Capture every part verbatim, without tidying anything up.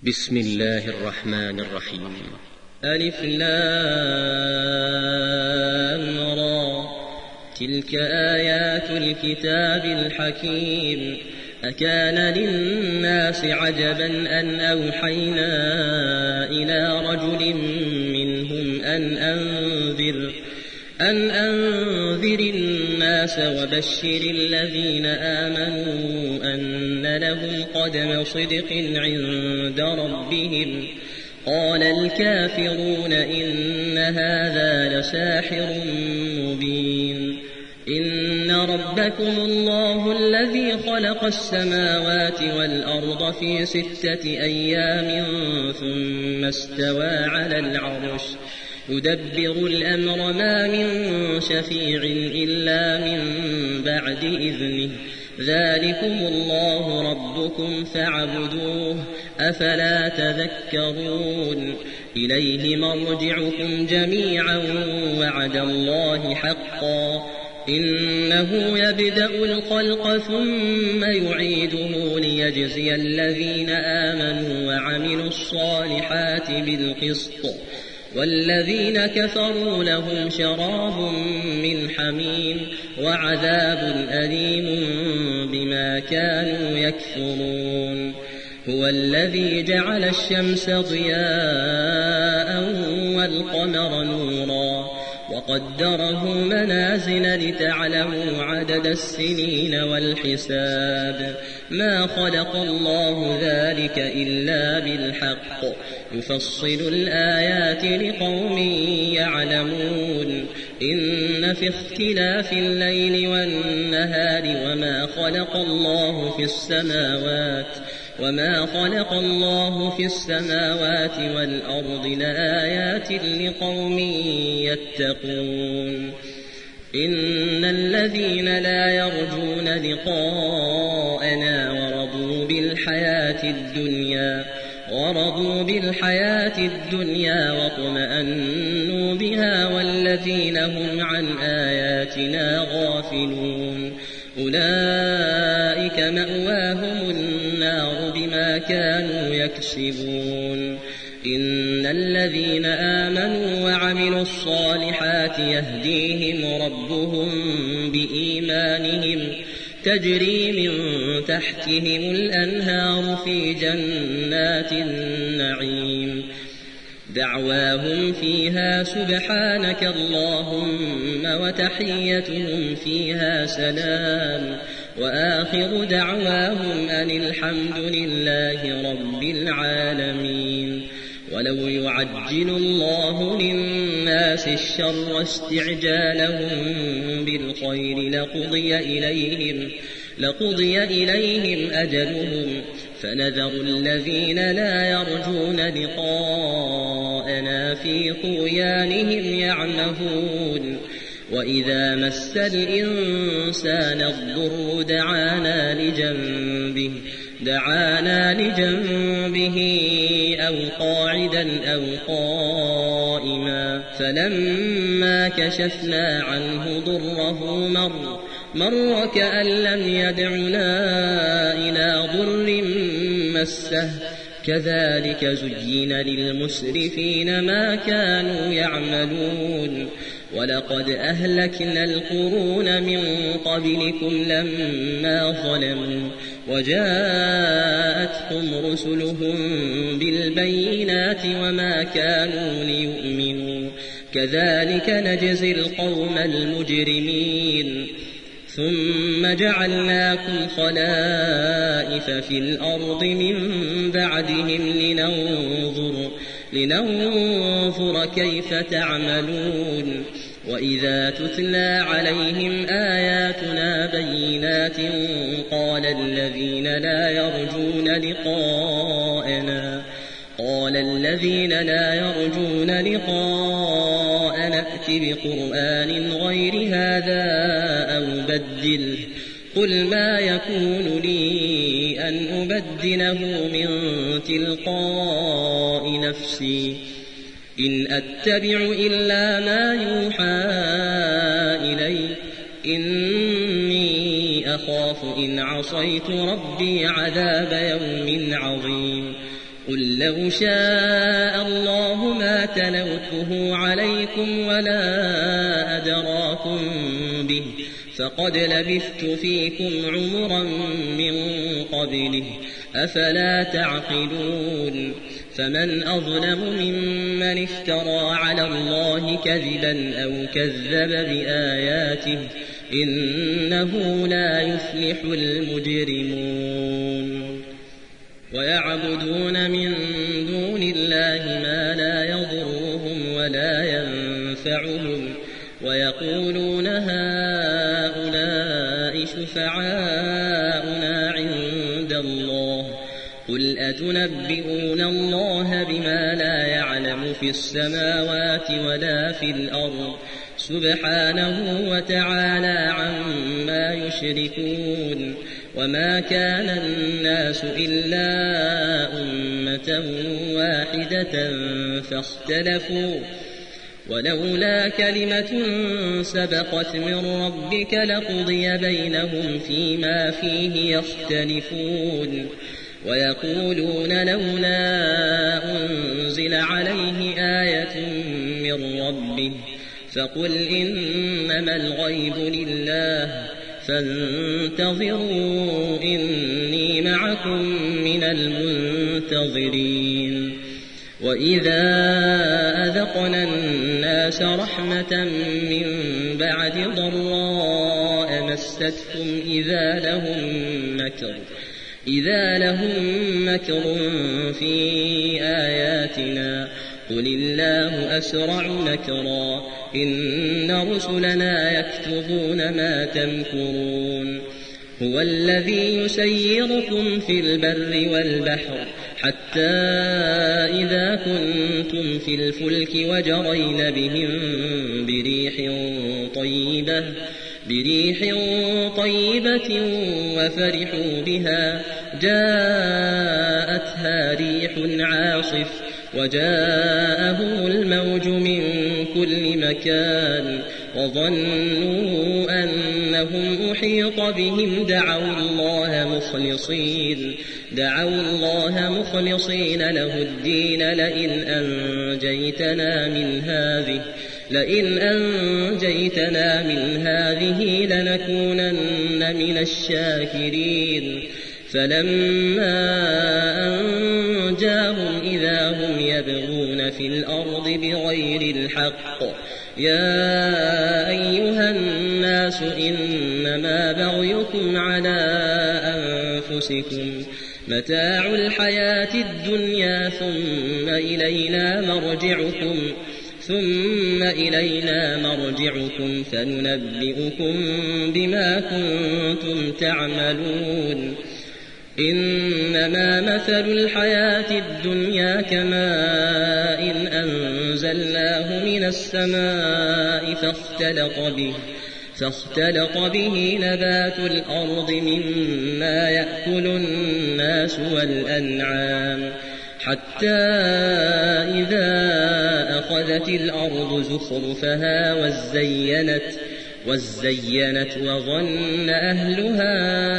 بسم الله الرحمن الرحيم. ألف لام را تلك آيات الكتاب الحكيم. أكان للناس عجبا أن أوحينا إلى رجل منهم أن أنذر أن أنذر الناس وبشر الذين آمنوا أن لهم قدم صدق عند ربهم. قال الكافرون إن هذا لساحر مبين. إن ربكم الله الذي خلق السماوات والأرض في ستة أيام ثم استوى على العرش يدبر الأمر ما من شفيع إلا من بعد إذنه. ذلكم الله ربكم فاعبدوه أفلا تذكرون. إليه مرجعكم جميعا وعد الله حقا إنه يبدأ الخلق ثم يعيده ليجزي الذين آمنوا وعملوا الصالحات بالقسط والذين كفروا لهم شراب من حميم وعذاب أليم بما كانوا يكفرون. هو الذي جعل الشمس ضياء والقمر نورا وقدره منازل لتعلموا عدد السنين والحساب. ما خلق الله ذلك إلا بالحق يفصل الآيات لقوم يعلمون. إن في اختلاف الليل والنهار وما خلق الله في السماوات وما خلق الله في السماوات والأرض لآيات لقوم يتقون. إن الذين لا يرجون لقاءنا ورضوا بالحياة الدنيا ورضوا بالحياة الدنيا واطمأنوا بها والذين هم عن آياتنا غافلون أولئك مأواهم النار بما كانوا يكسبون. إن الذين آمنوا وعملوا الصالحات يهديهم ربهم بإيمانهم تجري من تحتهم الأنهار في جنات النعيم. دعواهم فيها سبحانك اللهم وتحيتهم فيها سلام وآخر دعواهم أن الحمد لله رب العالمين. ولو يعجل الله للناس الشر استعجالهم بالخير لقضي إليهم, لقضي إليهم أجلهم فنذر الذين لا يرجون لقاءنا في طغيانهم يعمهون. وإذا مس الإنسان الضر دعانا لجنبه دعانا لجنبه أو قاعدا أو قائما فلما كشفنا عنه ضره مر مر كأن لم يدعنا إلى ضر مسه. كذلك زين للمسرفين ما كانوا يعملون. ولقد أهلكنا القرون من قبلكم لما ظلموا وجاءتهم رسلهم بالبينات وما كانوا ليؤمنوا. كذلك نجزي القوم المجرمين. ثم جعلناكم خلائف في الأرض من بعدهم لننظر, لننظر كيف تعملون. وإذا تتلى عليهم آياتنا بينات قال الذين لا يرجون لقاءنا قال الذين لا يرجون لقاءنا ائت بقرآن غير هذا أو بدله. قل ما يكون لي أن أبدله من تلقاء نفسي إن أتبع إلا ما يوحى إلي إني أخاف إن عصيت ربي عذاب يوم عظيم. قل لو شاء الله ما تلوته عليكم ولا أدراكم به فقد لبثت فيكم عمرا من قبله أفلا تعقلون فمن أظلم ممن افترى على الله كذبا أو كذب بآياته إنه لا يفلح المجرمون ويعبدون من دون الله ما لا يضرهم ولا ينفعهم ويقولون هؤلاء شفعاؤنا عند الله قل أتنبئون الله بما لا يعلم في السماوات ولا في الأرض سبحانه وتعالى عما يشركون وما كان الناس إلا أمة واحدة فاختلفوا ولولا كلمة سبقت من ربك لقضي بينهم فيما فيه يختلفون ويقولون لولا أنزل عليه آية من ربه فقل إنما الغيب لله فانتظروا إني معكم من المنتظرين وإذا أذقنا الناس رحمة من بعد ضراء مستهم إذا لهم مكر إذا لهم مكر في آياتنا قل الله أسرع مكرا إن رسلنا يكتبون ما تمكرون هو الذي يسيركم في البر والبحر حتى إذا كنتم في الفلك وجرين بهم بريح طيبة بريح طيبة وفرحوا بها جاءتها ريح عاصف وجاءهم الموج من كل مكان وظنوا أنهم أحيط بهم دعوا الله مخلصين دعوا الله مخلصين له الدين لئن أنجيتنا من هذه لئن أنجيتنا من هذه لنكونن من الشاكرين فلما أنجاهم إذا هم يبغون في الأرض بغير الحق يا أيها الناس إنما بغيكم على أنفسكم متاع الحياة الدنيا ثم إلينا مرجعكم ثم إلينا مرجعكم فننبئكم بما كنتم تعملون إنما مثل الحياة الدنيا كماء إن أنزلناه من السماء فاختلط به فاختلط به نبات الأرض مما يأكل الناس والأنعام حتى إذا أخذت الأرض زخرفها وزينت وزينت وظن أهلها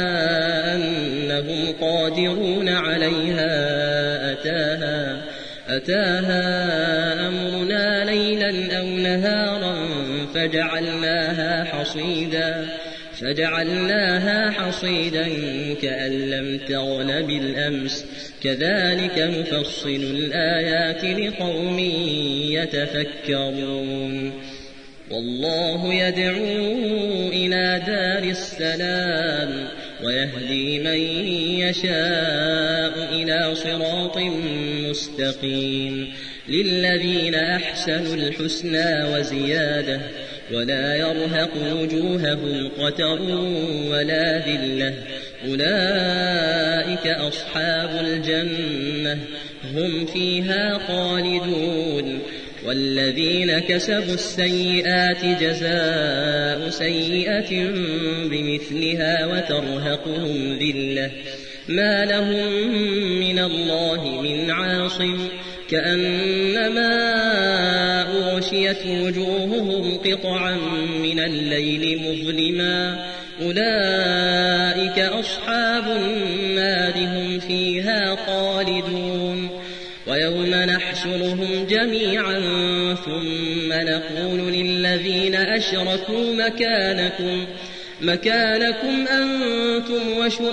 أنهم قادرون عليها أتاها أتاها أمرنا ليلا أو نهارا فجعلناها حصيدا فجعلناها حصيدا كأن لم تغن بالأمس كذلك نفصل الآيات لقوم يتفكرون والله يدعو إلى دار السلام ويهدي من يشاء إلى صراط مستقيم للذين أحسنوا الحسنى وزيادة ولا يرهق وجوههم قتر ولا ذلة أولئك أصحاب الجنة هم فيها خالدون والذين كسبوا السيئات جزاء سيئة بمثلها وترهقهم ذلة ما لهم من الله من عاصم كأنما أغشيت وجوههم قطعا من الليل مظلما أولئك أصحاب النار هم فيها خالدون ويوم نحشرهم جميعا ثم نقول للذين أشركوا مكانكم مكانكم أنتم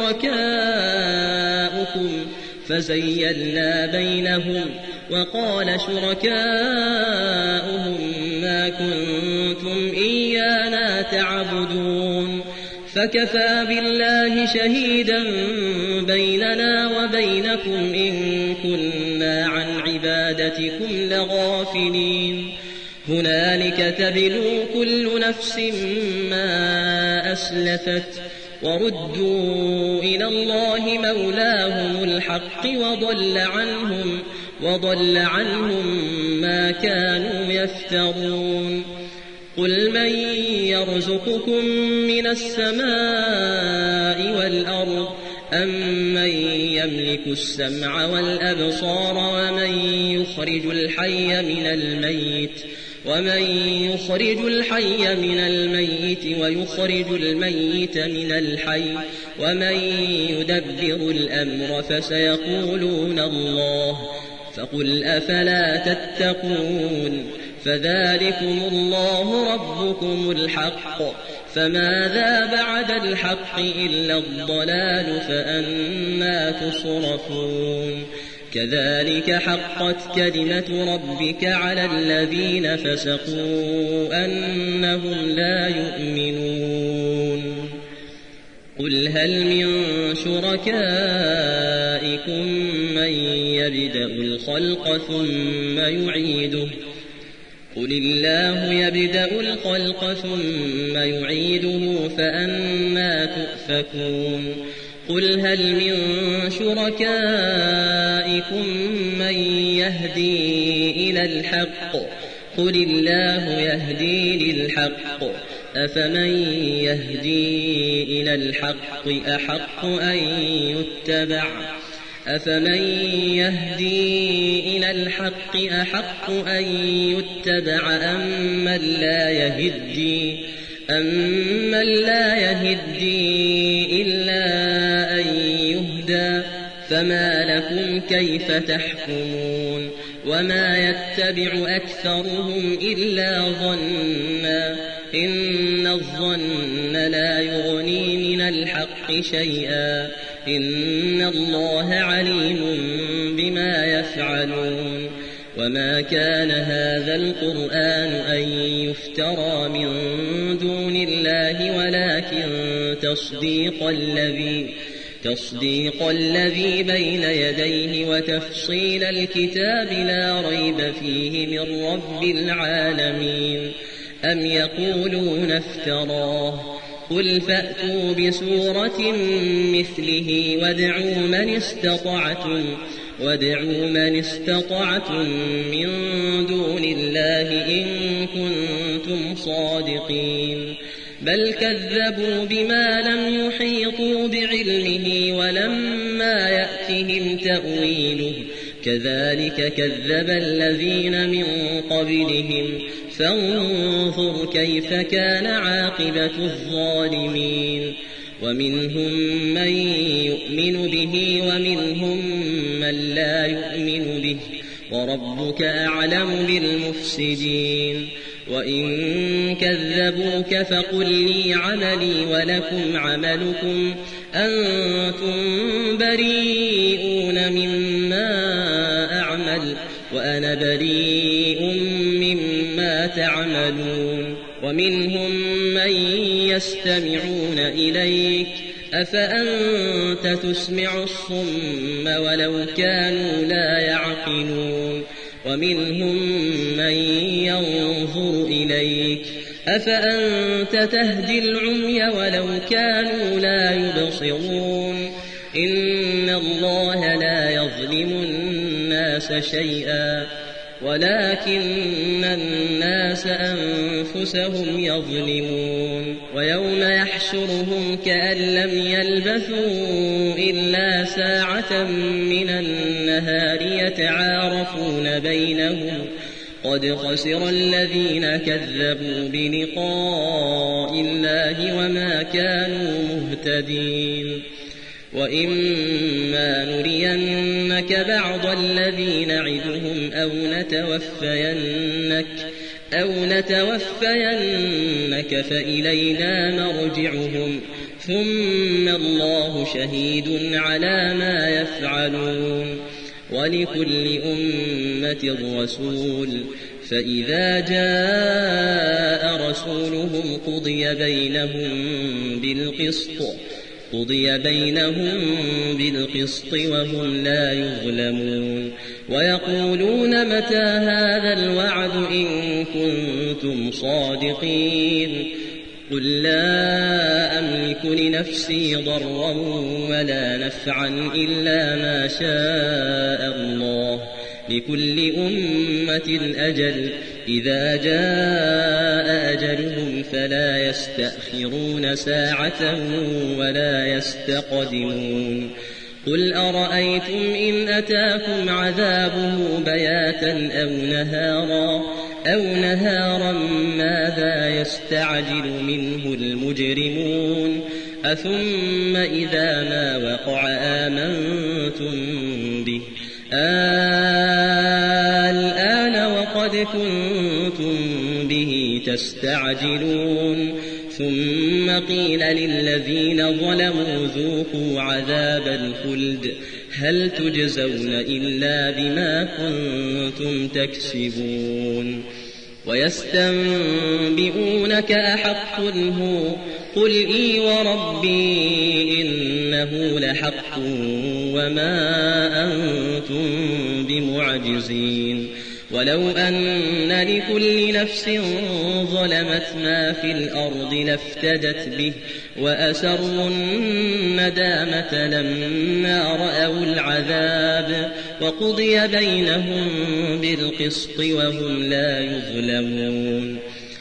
وشركاؤكم فزيلنا بينهم وقال شركاؤهم ما كنتم إيانا تعبدون فكفى بالله شهيدا بيننا وبينكم إن كنا عن عبادتكم لغافلين هنالك تبلو كل نفس ما أسلفت وردوا إلى الله مولاهم الحق وضل عنهم وضل عنهم ما كانوا يفترون قل من يرزقكم من السماء والأرض أم من يملك السمع والأبصار ومن يخرج الحي من الميت ومن يخرج الحي من الميت ويخرج الميت من الحي ومن يدبر الأمر فسيقولون الله فقل أفلا تتقون فذلكم الله ربكم الحق فماذا بعد الحق إلا الضلال فأنى تصرفون كذلك حقت كلمة ربك على الذين فسقوا أنهم لا يؤمنون قل هل من شركائكم من يبدأ الخلق ثم يعيده قل الله يبدأ الخلق ثم يعيده فأنى تؤفكون قل هل من شركائكم من يهدي إلى الحق قل الله يهدي للحق أفمن يهدي إلى الحق أحق أن يتبع أفمن يهدي إلى الحق أحق أن يتبع أم من لا يهدي أم من لا يهدي إلا أن يهدى فما لكم كيف تحكمون وما يتبع أكثرهم إلا ظنا إن الظن لا يغني من الحق شيئا إن الله عليم بما يفعلون وما كان هذا القرآن أن يفترى من دون الله ولكن تصديق الذي تصديق الذي بين يديه وتفصيل الكتاب لا ريب فيه من رب العالمين أم يقولون افتراه قل فأتوا بسورة مثله وادعوا من استطعتم وادعوا من استطعتم من دون الله إن كنتم صادقين بل كذبوا بما لم يحيطوا بعلمه ولما يأتهم تأويله كذلك كذب الذين من قبلهم فانظر كيف كان عاقبة الظالمين ومنهم من يؤمن به ومنهم من لا يؤمن به وربك أعلم بالمفسدين وإن كذبوك فقل لي عملي ولكم عملكم أنتم بريئون مما أعمل وأنا بريء مما تعملون ومنهم من يستمعون إليك أفأنت تسمع الصم ولو كانوا لا يعقلون ومنهم من ينظر إليك أفأنت تهدي العمي ولو كانوا لا يبصرون إن الله لا يظلم الناس شيئا ولكن الناس أنفسهم يظلمون ويوم يحشرهم كأن لم يلبثوا إلا ساعة من النهار يتعارفون بينهم قد خسر الذين كذبوا بلقاء الله وما كانوا مهتدين وإما نرينك بعض الذي نعدهم أو نتوفينك أو نتوفينك فإلينا مرجعهم ثم الله شهيد على ما يفعلون ولكل أمة رسول فإذا جاء رسولهم قضي بينهم بالقسط قضي بينهم بالقسط وهم لا يظلمون ويقولون متى هذا الوعد إن كنتم صادقين قل لا أملك لنفسي ضرا ولا نفعا إلا ما شاء الله لكل أمة أجل إذا جاء أجلهم فلا يستأخرون ساعة ولا يستقدمون قل أرأيتم إن أتاكم عذابه بياتا أو نهارا أو نهارا ماذا يستعجل منه المجرمون أثم إذا ما وقع آمنتم به الآن وقد كنتم به تستعجلون ثم قيل للذين ظلموا ذوقوا عذاب الخلد هل تجزون إلا بما كنتم تكسبون ويستنبئونك أحق هو قل إي وربي إنه لحق وما أنتم بمعجزين ولو أن لكل نفس ظلمت ما في الأرض لافتدت به وأسروا الندامة لما رأوا العذاب وقضي بينهم بالقسط وهم لا يظلمون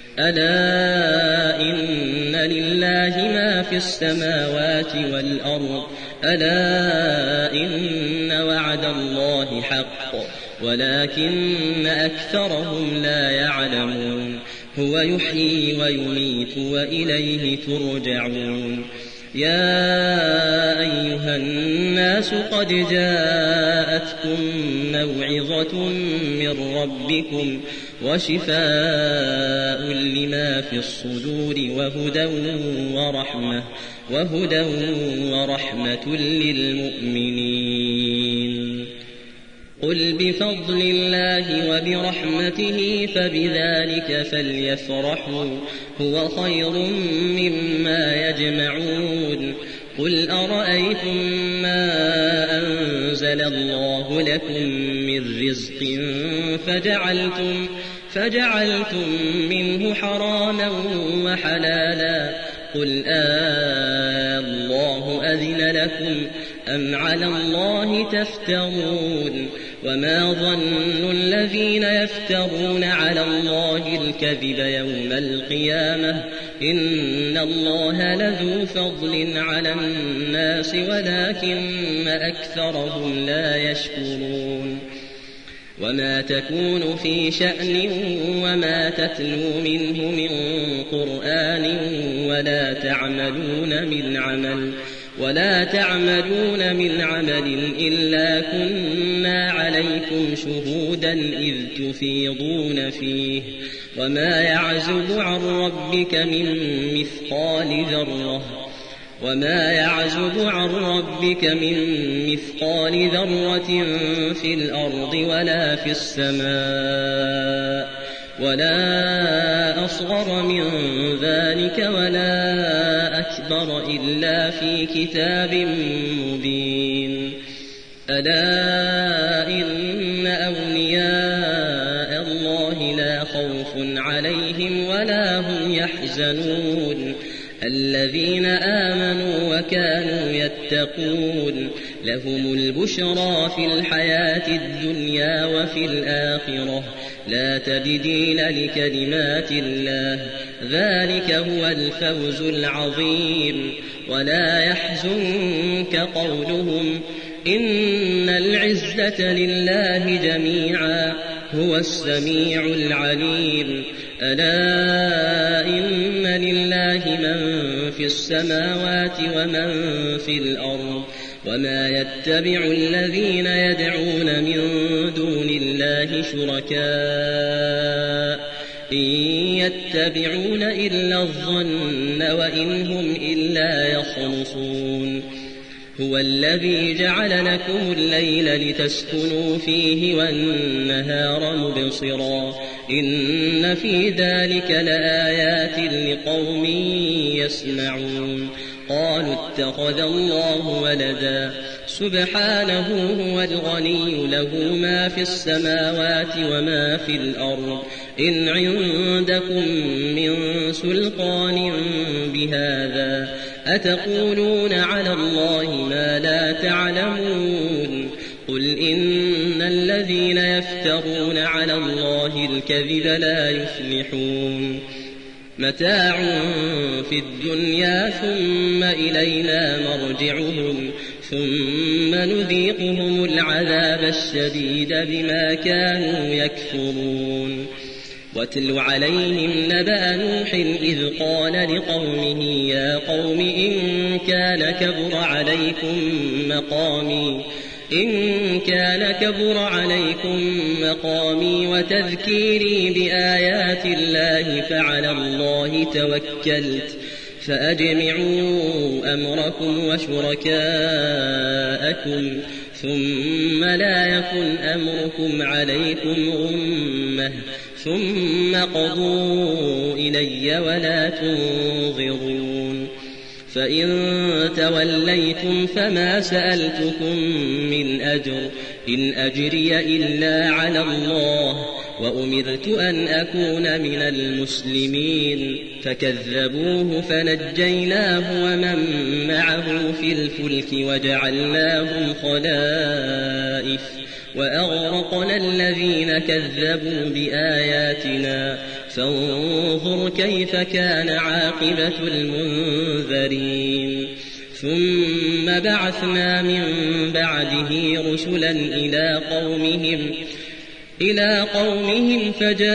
ألا إن لله ما في السماوات والأرض ألا إن وعد الله حق ولكن أكثرهم لا يعلمون هو يحيي ويميت وإليه ترجعون يا أيها الناس قد جاءتكم موعظة من ربكم وشفاء لما في الصدور وهدى ورحمة وهدى ورحمة للمؤمنين قل بفضل الله وبرحمته فبذلك فليفرحوا هو خير مما يجمعون قل أرأيتم ما أنزل الله لكم من رزق فجعلتم فجعلتم منه حراما وحلالا قل آه الله أذن لكم أم على الله تفترون وما ظن الذين يفترون على الله الكذب يوم القيامة إن الله لذو فضل على الناس ولكن أكثرهم لا يشكرون وما تكون في شأن وما تتلو منه من قرآن ولا تعملون من عمل ولا تعملون من عمل إلا كنا عليكم شهودا إذ تفيضون فيه وما يعزب عن ربك من مثقال ذرة وما يعزب عن ربك من مثقال ذرة في الأرض ولا في السماء ولا أصغر من ذلك ولا أكبر إلا في كتاب مبين ألا إن أولياء الله لا خوف عليهم ولا هم يحزنون الذين آمنوا وكانوا يتقون لهم البشرى في الحياة الدنيا وفي الآخرة لا تبديل لكلمات الله ذلك هو الفوز العظيم ولا يحزنك قولهم إن العزة لله جميعا هو السميع العليم ألا إن لله من في السماوات ومن في الأرض وما يتبع الذين يدعون من دون الله شركاء إن يتبعون إلا الظن وإن هم إلا يخرصون هو الذي جعل لكم الليل لتسكنوا فيه والنهار مبصرا إن في ذلك لآيات لقوم يسمعون قالوا اتخذ الله ولدا سبحانه هو الغني له ما في السماوات وما في الأرض إن عندكم من سلطان بهذا أتقولون على الله ما لا تعلمون قل إن الذين يفترون على الله الكذب لا يفلحون متاع في الدنيا ثم إلينا مرجعهم ثم نذيقهم العذاب الشديد بما كانوا يكفرون واتل عليهم نبأ نوح إذ قال لقومه يا قوم إن كان كبر عليكم مقامي إن كان كبر عليكم مقامي وتذكيري بآيات الله فعلى الله توكلت فأجمعوا أمركم وشركاءكم ثم لا يكن أمركم عليكم غمة ثم قضوا إلي ولا تنظرون فإن توليتم فما سألتكم من أجر إن أجري إلا على الله وأمرت أن أكون من المسلمين فكذبوه فنجيناه ومن معه في الفلك وجعلناهم خلائف وأغرقنا الذين كذبوا بآياتنا فانظر كيف كان عاقبة المنذرين ثم بعثنا من بعده رسلا إلى قومهم إلى قومهم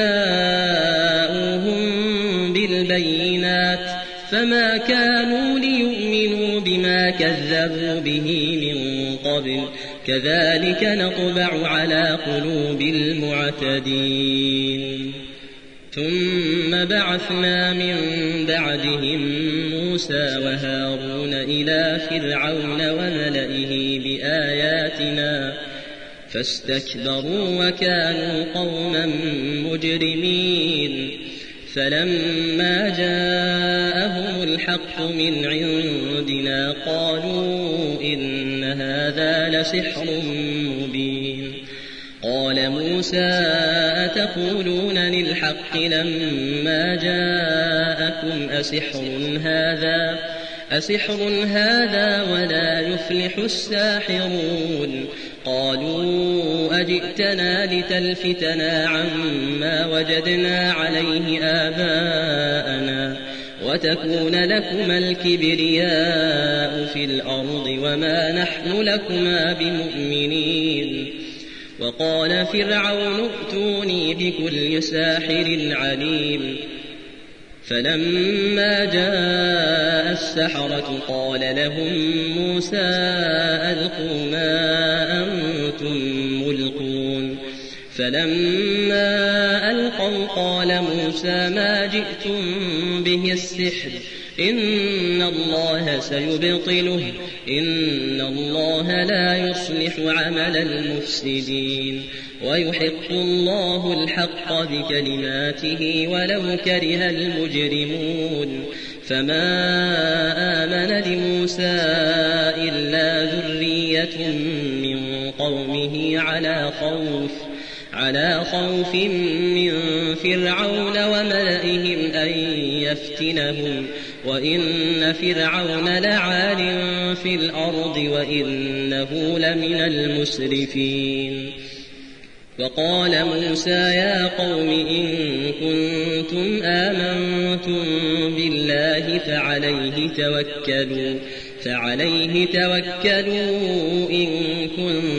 فجاءوهم بالبينات فما كانوا ليؤمنوا بما كذبوا به من قبل كذلك نطبع على قلوب المعتدين ثم بعثنا من بعدهم موسى وهارون إلى فرعون وملئه بآياتنا فاستكبروا وكانوا قوما مجرمين فلما جاءهم الحق من عندنا قالوا إن هذا لسحر مبين قال موسى أتقولون للحق لما جاءكم أسحر هذا أسحر هذا ولا يفلح الساحرون قالوا أجئتنا لتلفتنا عما وجدنا عليه آباءنا وتكون لكما الكبرياء في الأرض وما نحن لكما بمؤمنين وقال فرعون ائتوني بكل ساحر عليم فلما جاء السحرة قال لهم موسى ألقوا ما أنتم ملقون فلما ألقوا قال موسى ما جئتم به السحر إن الله سيبطله إن الله لا يصلح عمل المفسدين ويحق الله الحق بكلماته ولو كره المجرمون فما آمن لموسى إلا ذرية من قومه على خوف على خوف من فرعون وملئهم أن يفتنهم وإن فرعون لعال في الأرض وإنه لمن المسرفين وقال موسى يا قوم إن كنتم آمنتم بالله فعليه توكلوا فعليه توكلوا إن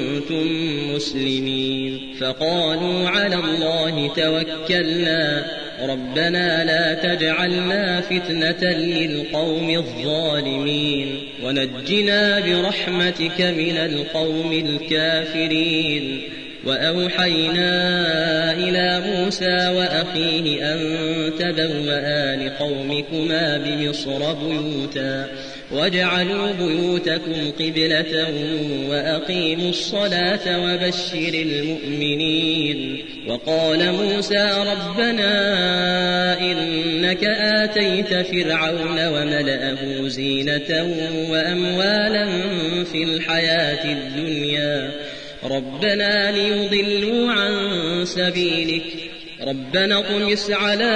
كنتم مسلمين فقالوا على الله توكلنا ربنا لا تجعلنا فتنة للقوم الظالمين ونجنا برحمتك من القوم الكافرين. وأوحينا إلى موسى وأخيه أن تبوأ لقومكما بمصر بيوتا واجعلوا بيوتكم قبلة وأقيموا الصلاة وبشر المؤمنين. وقال موسى ربنا إنك آتيت فرعون وملأه زينة وأموالا في الحياة الدنيا ربنا ليضلوا عن سبيلك ربنا اطمس على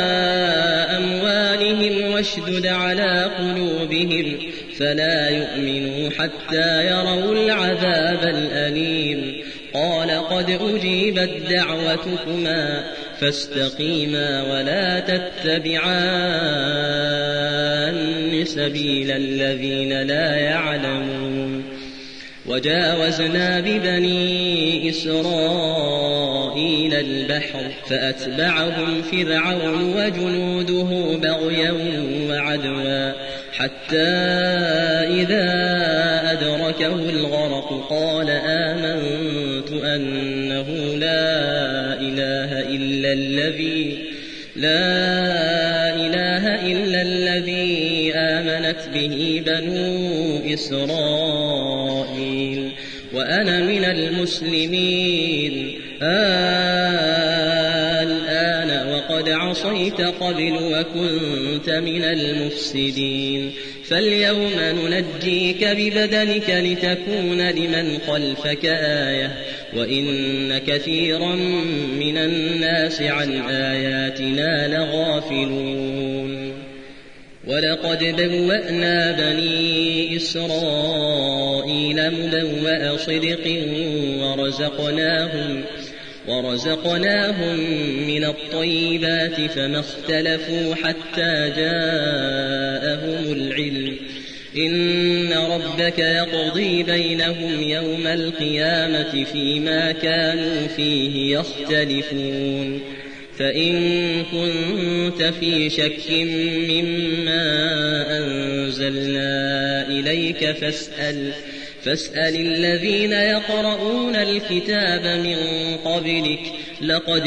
أموالهم واشدد على قلوبهم فلا يؤمنوا حتى يروا العذاب الأليم. قال قد أجيبت دعوتكما فاستقيما ولا تتبعان سبيل الذين لا يعلمون. وجاوزنا ببني إسرائيل البحر فأتبعهم فرعون وجنوده بغيا وعدوا حتى إذا أدركه الغرق قال آمنت أنه لا إله إلا الذي لا إله إلا الذي آمنت به بنو إسرائيل وأنا من المسلمين. الآن وقد عصيت قبل وكنت من المفسدين فاليوم ننجيك ببدنك لتكون لمن خلفك آية وإن كثيرا من الناس عن آياتنا لغافلون. ولقد بوأنا بني إسرائيل مبوأ صدق ورزقناهم ورزقناهم من الطيبات فما اختلفوا حتى جاءهم العلم إن ربك يقضي بينهم يوم القيامة فيما كانوا فيه يختلفون. فإن كنت في شك مما أنزلنا إليك فاسأل فاسأل الذين يقرؤون الكتاب من قبلك لقد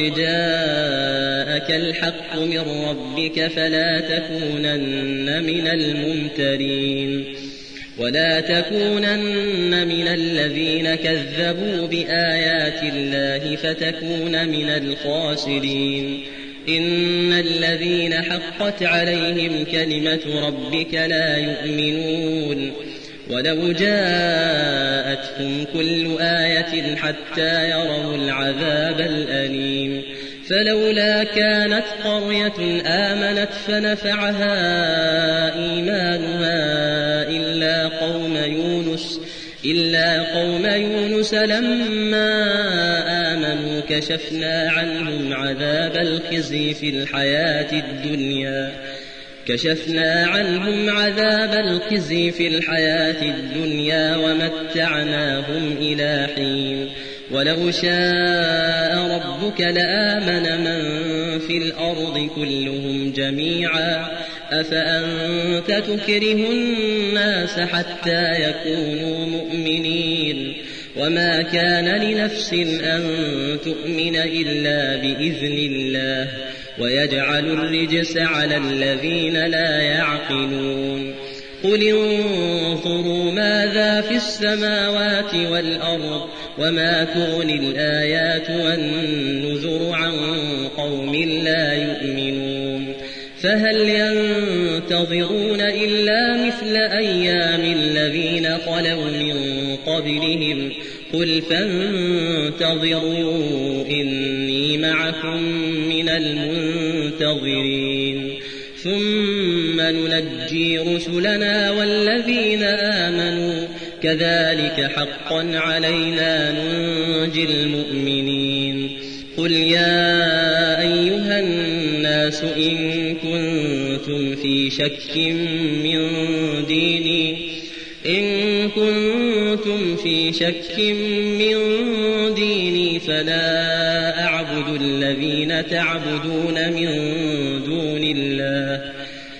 جاءك الحق من ربك فلا تكونن من الممترين ولا تكونن من الذين كذبوا بآيات الله فتكون من الخاسرين. إن الذين حقت عليهم كلمة ربك لا يؤمنون ولو جاءتهم كل آية حتى يروا العذاب الأليم. فلولا كانت قرية آمنت فنفعها إيمانها إلا قوم يونس إلا قوم يونس لما آمنوا كشفنا عنهم عذاب الخزي في الحياة الدنيا كشفنا عنهم عذاب الخزي في الحياة الدنيا ومتعناهم إلى حين. ولو شاء ربك لآمن من في الأرض كلهم جميعا أفأنت تكره الناس حتى يكونوا مؤمنين وما كان لنفس أن تؤمن إلا بإذن الله ويجعل الرجس على الذين لا يعقلون. قل انظروا ماذا في السماوات والأرض وما تغني الآيات والنذر عن قوم لا يؤمنون. فهل ينتظرون إلا مثل أيام الذين خلوا من قبلهم قل فانتظروا إني معكم من المنتظرين ثم ننجي رسلنا والذين آمنوا كذلك حقا علينا ننجي المؤمنين. قل يا أيها الناس إن كنتم في شك من ديني إن كنتم في شك من ديني فلا أعبد الذين تعبدون من دون الله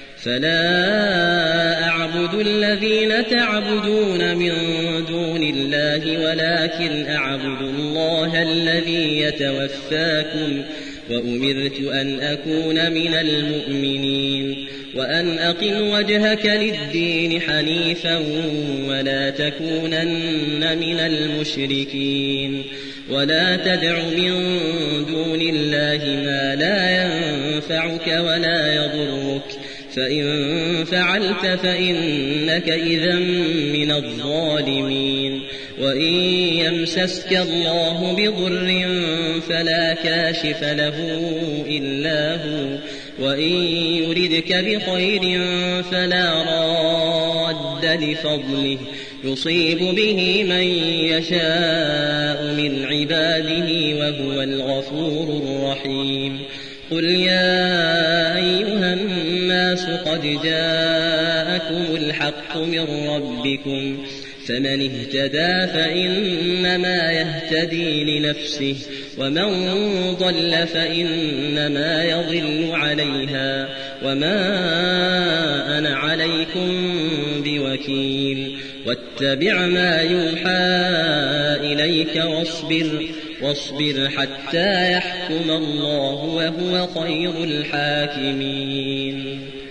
فلا أعبد الذين تعبدون من دون الله ولكن أعبد الله الذي يتوفاكم وأمرت أن أكون من المؤمنين وأن أقم وجهك للدين حنيفا ولا تكونن من المشركين ولا تدع من دون الله ما لا ينفعك ولا يضرك فإن فعلت فإنك إذا من الظالمين وإن يمسسك الله بضر فلا كاشف له إلا هو وإن يردك بخير فلا راد لفضله يصيب به من يشاء من عباده وهو الغفور الرحيم قل يا أيها الناس قد جاءكم الحق من ربكم فمن اهتدى فإنما يهتدي لنفسه ومن ضل فإنما يضل عليها وما أنا عليكم بوكيل واتبع ما يوحى إليك واصبر واصبر حتى يحكم الله وهو خير الحاكمين.